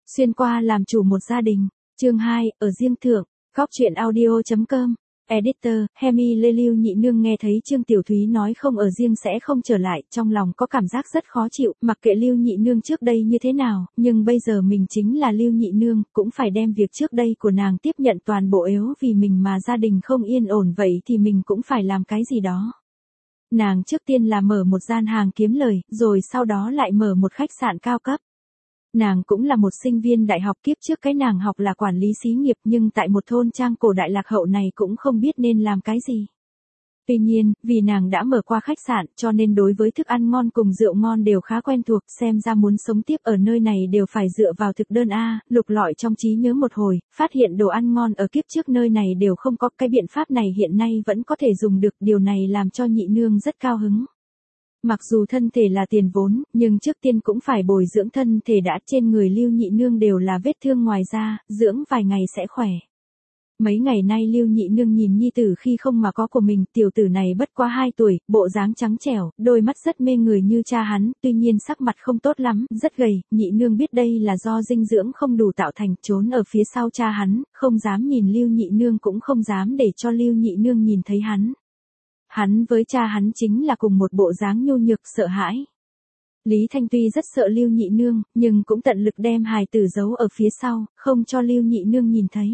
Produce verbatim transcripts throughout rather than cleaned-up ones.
Xuyên qua làm chủ một gia đình. Chương hai, ở riêng thượng. Góc truyện audio chấm com. Editor, Hemi Lê Lưu Nhị Nương nghe thấy Trương Tiểu Thúy nói không ở riêng sẽ không trở lại, trong lòng có cảm giác rất khó chịu, mặc kệ Lưu Nhị Nương trước đây như thế nào, nhưng bây giờ mình chính là Lưu Nhị Nương, cũng phải đem việc trước đây của nàng tiếp nhận toàn bộ, yếu vì mình mà gia đình không yên ổn vậy thì mình cũng phải làm cái gì đó. Nàng trước tiên là mở một gian hàng kiếm lời, rồi sau đó lại mở một khách sạn cao cấp. Nàng cũng là một sinh viên đại học, kiếp trước cái nàng học là quản lý xí nghiệp, nhưng tại một thôn trang cổ đại lạc hậu này cũng không biết nên làm cái gì. Tuy nhiên, vì nàng đã mở qua khách sạn, cho nên đối với thức ăn ngon cùng rượu ngon đều khá quen thuộc, xem ra muốn sống tiếp ở nơi này đều phải dựa vào thực đơn a. Lục lọi trong trí nhớ một hồi, phát hiện đồ ăn ngon ở kiếp trước nơi này đều không có, cái biện pháp này hiện nay vẫn có thể dùng được, điều này làm cho Nhị Nương rất cao hứng. Mặc dù thân thể là tiền vốn, nhưng trước tiên cũng phải bồi dưỡng thân thể đã, trên người Lưu Nhị Nương đều là vết thương ngoài da, dưỡng vài ngày sẽ khỏe. Mấy ngày nay Lưu Nhị Nương nhìn nhi tử khi không mà có của mình, tiểu tử này bất quá hai tuổi, bộ dáng trắng trẻo, đôi mắt rất mê người như cha hắn, tuy nhiên sắc mặt không tốt lắm, rất gầy. Nhị Nương biết đây là do dinh dưỡng không đủ tạo thành, trốn ở phía sau cha hắn, không dám nhìn Lưu Nhị Nương, cũng không dám để cho Lưu Nhị Nương nhìn thấy hắn. Hắn với cha hắn chính là cùng một bộ dáng nhu nhược sợ hãi. Lý Thanh tuy rất sợ Lưu Nhị Nương, nhưng cũng tận lực đem hài tử giấu ở phía sau, không cho Lưu Nhị Nương nhìn thấy.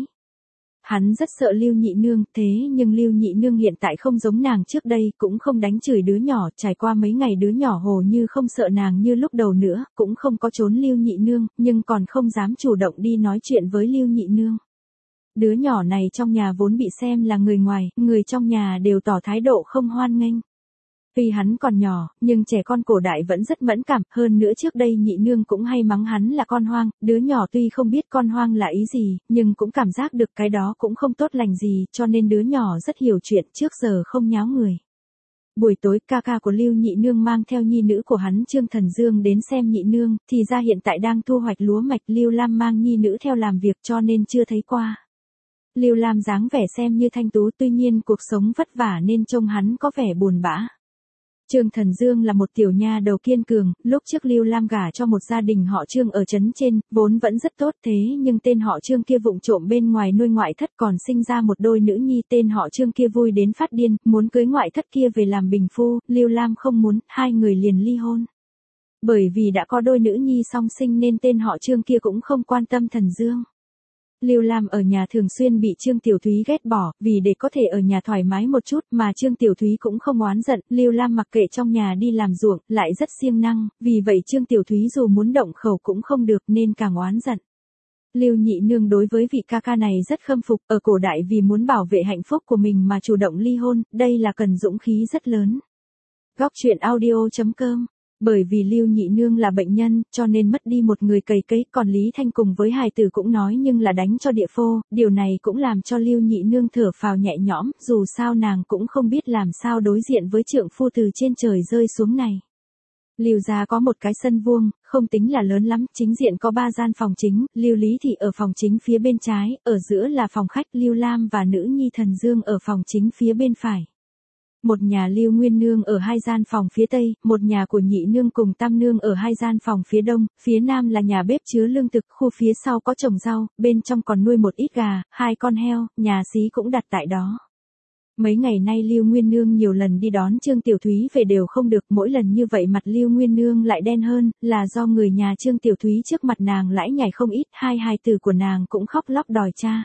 Hắn rất sợ Lưu Nhị Nương, thế nhưng Lưu Nhị Nương hiện tại không giống nàng trước đây, cũng không đánh chửi đứa nhỏ, trải qua mấy ngày đứa nhỏ hồ như không sợ nàng như lúc đầu nữa, cũng không có trốn Lưu Nhị Nương, nhưng còn không dám chủ động đi nói chuyện với Lưu Nhị Nương. Đứa nhỏ này trong nhà vốn bị xem là người ngoài, người trong nhà đều tỏ thái độ không hoan nghênh. Tuy hắn còn nhỏ, nhưng trẻ con cổ đại vẫn rất mẫn cảm, hơn nữa trước đây Nhị Nương cũng hay mắng hắn là con hoang, đứa nhỏ tuy không biết con hoang là ý gì, nhưng cũng cảm giác được cái đó cũng không tốt lành gì, cho nên đứa nhỏ rất hiểu chuyện, trước giờ không nháo người. Buổi tối, ca ca của Lưu Nhị Nương mang theo nhi nữ của hắn Trương Thần Dương đến xem Nhị Nương, thì ra hiện tại đang thu hoạch lúa mạch, Lưu Lam mang nhi nữ theo làm việc cho nên chưa thấy qua. Lưu Lam dáng vẻ xem như thanh tú, tuy nhiên cuộc sống vất vả nên trông hắn có vẻ buồn bã. Trương Thần Dương là một tiểu nha đầu kiên cường, lúc trước Lưu Lam gả cho một gia đình họ Trương ở trấn trên, vốn vẫn rất tốt, thế nhưng tên họ Trương kia vụng trộm bên ngoài nuôi ngoại thất, còn sinh ra một đôi nữ nhi, tên họ Trương kia vui đến phát điên, muốn cưới ngoại thất kia về làm bình phu, Lưu Lam không muốn, hai người liền ly hôn. Bởi vì đã có đôi nữ nhi song sinh nên tên họ Trương kia cũng không quan tâm Thần Dương. Lưu Lam ở nhà thường xuyên bị Trương Tiểu Thúy ghét bỏ, vì để có thể ở nhà thoải mái một chút mà Trương Tiểu Thúy cũng không oán giận, Lưu Lam mặc kệ trong nhà đi làm ruộng, lại rất siêng năng, vì vậy Trương Tiểu Thúy dù muốn động khẩu cũng không được nên càng oán giận. Lưu Nhị Nương đối với vị ca ca này rất khâm phục, ở cổ đại vì muốn bảo vệ hạnh phúc của mình mà chủ động ly hôn, đây là cần dũng khí rất lớn. Góc truyện audio chấm com. Bởi vì Lưu Nhị Nương là bệnh nhân, cho nên mất đi một người cày cấy, còn Lý Thanh cùng với hài tử cũng nói nhưng là đánh cho địa phô, điều này cũng làm cho Lưu Nhị Nương thở phào nhẹ nhõm, dù sao nàng cũng không biết làm sao đối diện với trượng phu từ trên trời rơi xuống này. Lưu gia có một cái sân vuông, không tính là lớn lắm, chính diện có ba gian phòng chính, Lưu Lý Thị ở phòng chính phía bên trái, ở giữa là phòng khách, Lưu Lam và nữ nhi Thần Dương ở phòng chính phía bên phải. Một nhà Lưu Nguyên Nương ở hai gian phòng phía tây, một nhà của Nhị Nương cùng Tam Nương ở hai gian phòng phía đông, phía nam là nhà bếp chứa lương thực, khu phía sau có trồng rau, bên trong còn nuôi một ít gà, hai con heo, nhà xí cũng đặt tại đó. Mấy ngày nay Lưu Nguyên Nương nhiều lần đi đón Trương Tiểu Thúy về đều không được, mỗi lần như vậy mặt Lưu Nguyên Nương lại đen hơn, là do người nhà Trương Tiểu Thúy trước mặt nàng lãi nhảy không ít, hai hài tử của nàng cũng khóc lóc đòi cha.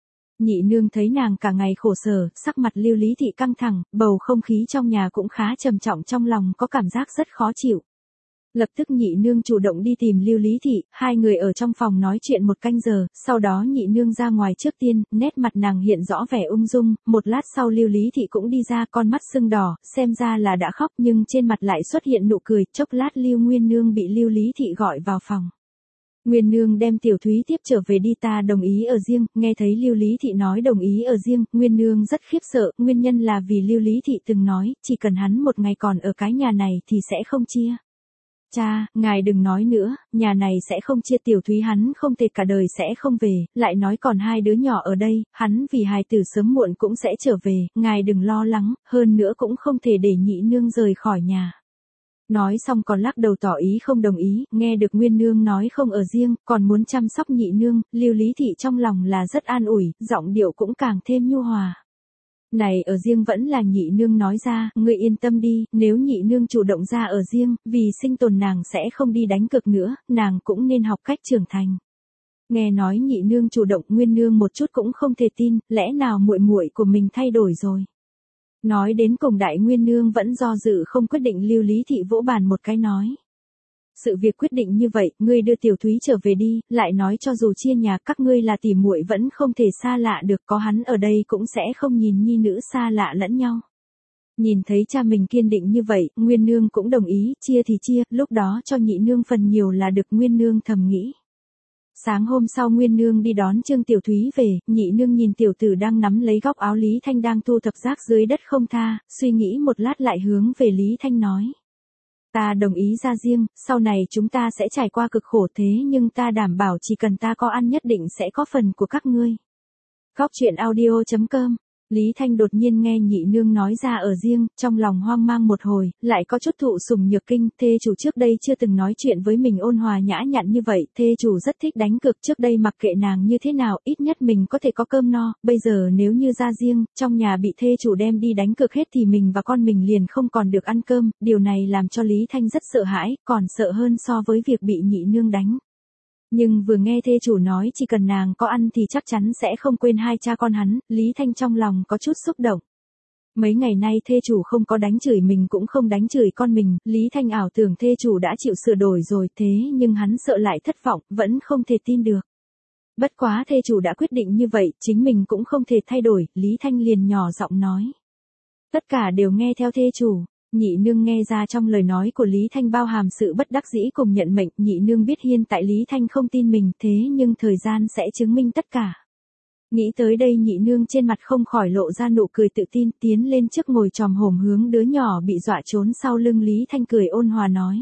Nhị Nương thấy nàng cả ngày khổ sở, sắc mặt Lưu Lý Thị căng thẳng, bầu không khí trong nhà cũng khá trầm trọng, trong lòng có cảm giác rất khó chịu. Lập tức Nhị Nương chủ động đi tìm Lưu Lý Thị, hai người ở trong phòng nói chuyện một canh giờ, sau đó Nhị Nương ra ngoài trước tiên, nét mặt nàng hiện rõ vẻ ung dung, một lát sau Lưu Lý Thị cũng đi ra, con mắt sưng đỏ, xem ra là đã khóc nhưng trên mặt lại xuất hiện nụ cười, chốc lát Lưu Nguyên Nương bị Lưu Lý Thị gọi vào phòng. Nguyên Nương đem Tiểu Thúy tiếp trở về đi, ta đồng ý ở riêng, nghe thấy Lưu Lý Thị nói đồng ý ở riêng, Nguyên Nương rất khiếp sợ, nguyên nhân là vì Lưu Lý Thị từng nói, chỉ cần hắn một ngày còn ở cái nhà này thì sẽ không chia. Cha, ngài đừng nói nữa, nhà này sẽ không chia, Tiểu Thúy hắn không thể cả đời sẽ không về, lại nói còn hai đứa nhỏ ở đây, hắn vì hài tử sớm muộn cũng sẽ trở về, ngài đừng lo lắng, hơn nữa cũng không thể để Nhị Nương rời khỏi nhà. Nói xong còn lắc đầu tỏ ý không đồng ý, nghe được Nguyên Nương nói không ở riêng, còn muốn chăm sóc Nhị Nương, Lưu Lý Thị trong lòng là rất an ủi, giọng điệu cũng càng thêm nhu hòa. Này ở riêng vẫn là Nhị Nương nói ra, ngươi yên tâm đi, nếu Nhị Nương chủ động ra ở riêng, vì sinh tồn nàng sẽ không đi đánh cược nữa, nàng cũng nên học cách trưởng thành. Nghe nói Nhị Nương chủ động, Nguyên Nương một chút cũng không thể tin, lẽ nào muội muội của mình thay đổi rồi. Nói đến cùng Đại Nguyên Nương vẫn do dự không quyết định. Lưu Lý Thị vỗ bàn một cái nói. Sự việc quyết định như vậy, ngươi đưa Tiểu Thúy trở về đi, lại nói cho dù chia nhà các ngươi là tỉ muội vẫn không thể xa lạ được, có hắn ở đây cũng sẽ không nhìn nhi nữ xa lạ lẫn nhau. Nhìn thấy cha mình kiên định như vậy, Nguyên Nương cũng đồng ý, chia thì chia, lúc đó cho Nhị Nương phần nhiều là được. Nguyên Nương thầm nghĩ. Sáng hôm sau Nguyên Nương đi đón Trương Tiểu Thúy về, Nhị Nương nhìn tiểu tử đang nắm lấy góc áo Lý Thanh đang thu thập rác dưới đất không tha, suy nghĩ một lát lại hướng về Lý Thanh nói. Ta đồng ý ra riêng, sau này chúng ta sẽ trải qua cực khổ thế nhưng ta đảm bảo chỉ cần ta có ăn nhất định sẽ có phần của các ngươi. Góc truyện audio chấm com. Lý Thanh đột nhiên nghe Nhị Nương nói ra ở riêng, trong lòng hoang mang một hồi, lại có chút thụ sủng nhược kinh, thê chủ trước đây chưa từng nói chuyện với mình ôn hòa nhã nhặn như vậy, thê chủ rất thích đánh cược, trước đây mặc kệ nàng như thế nào, ít nhất mình có thể có cơm no, bây giờ nếu như ra riêng, trong nhà bị thê chủ đem đi đánh cược hết thì mình và con mình liền không còn được ăn cơm, điều này làm cho Lý Thanh rất sợ hãi, còn sợ hơn so với việc bị Nhị Nương đánh. Nhưng vừa nghe thê chủ nói chỉ cần nàng có ăn thì chắc chắn sẽ không quên hai cha con hắn, Lý Thanh trong lòng có chút xúc động. Mấy ngày nay thê chủ không có đánh chửi mình cũng không đánh chửi con mình, Lý Thanh ảo tưởng thê chủ đã chịu sửa đổi rồi, thế nhưng hắn sợ lại thất vọng, vẫn không thể tin được. Bất quá thê chủ đã quyết định như vậy, chính mình cũng không thể thay đổi, Lý Thanh liền nhỏ giọng nói. Tất cả đều nghe theo thê chủ. Nhị Nương nghe ra trong lời nói của Lý Thanh bao hàm sự bất đắc dĩ cùng nhận mệnh, Nhị Nương biết hiện tại Lý Thanh không tin mình, thế nhưng thời gian sẽ chứng minh tất cả. Nghĩ tới đây Nhị Nương trên mặt không khỏi lộ ra nụ cười tự tin, tiến lên trước ngồi tròm hổm hướng đứa nhỏ bị dọa trốn sau lưng. Lý Thanh cười ôn hòa nói.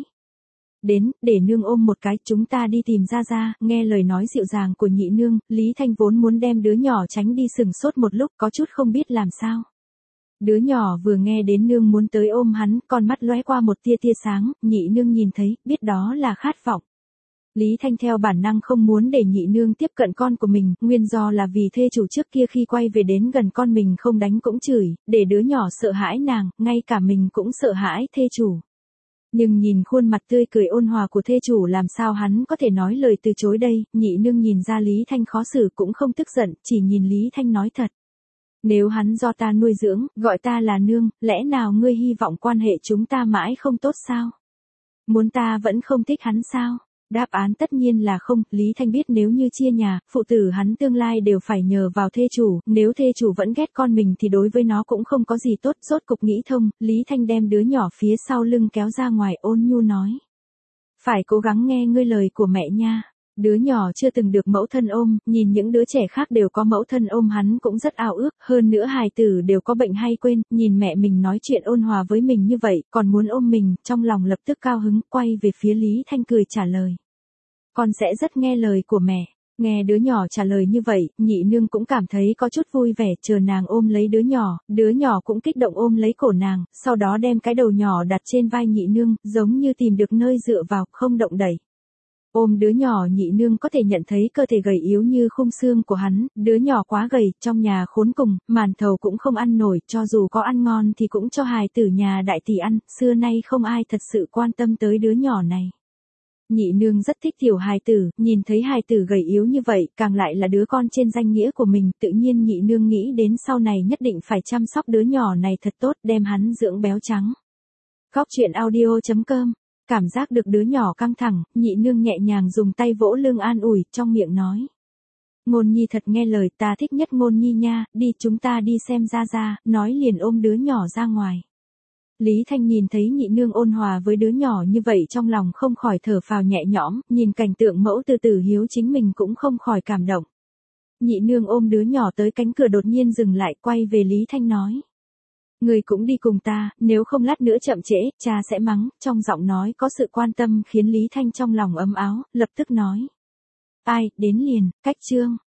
Đến, để nương ôm một cái, chúng ta đi tìm ra ra. Nghe lời nói dịu dàng của Nhị Nương, Lý Thanh vốn muốn đem đứa nhỏ tránh đi sừng sốt một lúc, có chút không biết làm sao. Đứa nhỏ vừa nghe đến nương muốn tới ôm hắn, con mắt lóe qua một tia tia sáng, Nhị Nương nhìn thấy, biết đó là khát vọng. Lý Thanh theo bản năng không muốn để Nhị Nương tiếp cận con của mình, nguyên do là vì thê chủ trước kia khi quay về đến gần con mình không đánh cũng chửi, để đứa nhỏ sợ hãi nàng, ngay cả mình cũng sợ hãi thê chủ. Nhưng nhìn khuôn mặt tươi cười ôn hòa của thê chủ làm sao hắn có thể nói lời từ chối đây, Nhị Nương nhìn ra Lý Thanh khó xử cũng không tức giận, chỉ nhìn Lý Thanh nói thật. Nếu hắn do ta nuôi dưỡng, gọi ta là nương, lẽ nào ngươi hy vọng quan hệ chúng ta mãi không tốt sao? Muốn ta vẫn không thích hắn sao? Đáp án tất nhiên là không, Lý Thanh biết nếu như chia nhà, phụ tử hắn tương lai đều phải nhờ vào thê chủ, nếu thê chủ vẫn ghét con mình thì đối với nó cũng không có gì tốt, rốt cục nghĩ thông, Lý Thanh đem đứa nhỏ phía sau lưng kéo ra ngoài ôn nhu nói. Phải cố gắng nghe ngươi lời của mẹ nha. Đứa nhỏ chưa từng được mẫu thân ôm, nhìn những đứa trẻ khác đều có mẫu thân ôm hắn cũng rất ao ước, hơn nữa hài tử đều có bệnh hay quên, nhìn mẹ mình nói chuyện ôn hòa với mình như vậy, còn muốn ôm mình, trong lòng lập tức cao hứng, quay về phía Lý Thanh cười trả lời. Con sẽ rất nghe lời của mẹ. Nghe đứa nhỏ trả lời như vậy, Nhị Nương cũng cảm thấy có chút vui vẻ, chờ nàng ôm lấy đứa nhỏ, đứa nhỏ cũng kích động ôm lấy cổ nàng, sau đó đem cái đầu nhỏ đặt trên vai Nhị Nương, giống như tìm được nơi dựa vào, không động đẩy. Ôm đứa nhỏ Nhị Nương có thể nhận thấy cơ thể gầy yếu như khung xương của hắn, đứa nhỏ quá gầy, trong nhà khốn cùng, màn thầu cũng không ăn nổi, cho dù có ăn ngon thì cũng cho hài tử nhà đại tỷ ăn, xưa nay không ai thật sự quan tâm tới đứa nhỏ này. Nhị Nương rất thích tiểu hài tử, nhìn thấy hài tử gầy yếu như vậy, càng lại là đứa con trên danh nghĩa của mình, tự nhiên Nhị Nương nghĩ đến sau này nhất định phải chăm sóc đứa nhỏ này thật tốt, đem hắn dưỡng béo trắng. Góc truyện audio chấm com. Cảm giác được đứa nhỏ căng thẳng, Nhị Nương nhẹ nhàng dùng tay vỗ lưng an ủi, trong miệng nói. Ngôn Nhi thật nghe lời, ta thích nhất Ngôn Nhi nha, đi chúng ta đi xem ra ra, nói liền ôm đứa nhỏ ra ngoài. Lý Thanh nhìn thấy Nhị Nương ôn hòa với đứa nhỏ như vậy trong lòng không khỏi thở phào nhẹ nhõm, nhìn cảnh tượng mẫu từ từ hiếu chính mình cũng không khỏi cảm động. Nhị Nương ôm đứa nhỏ tới cánh cửa đột nhiên dừng lại, quay về Lý Thanh nói. Người cũng đi cùng ta, nếu không lát nữa chậm trễ, cha sẽ mắng, trong giọng nói có sự quan tâm khiến Lý Thanh trong lòng ấm áo, lập tức nói. Ai, đến liền, cách chương.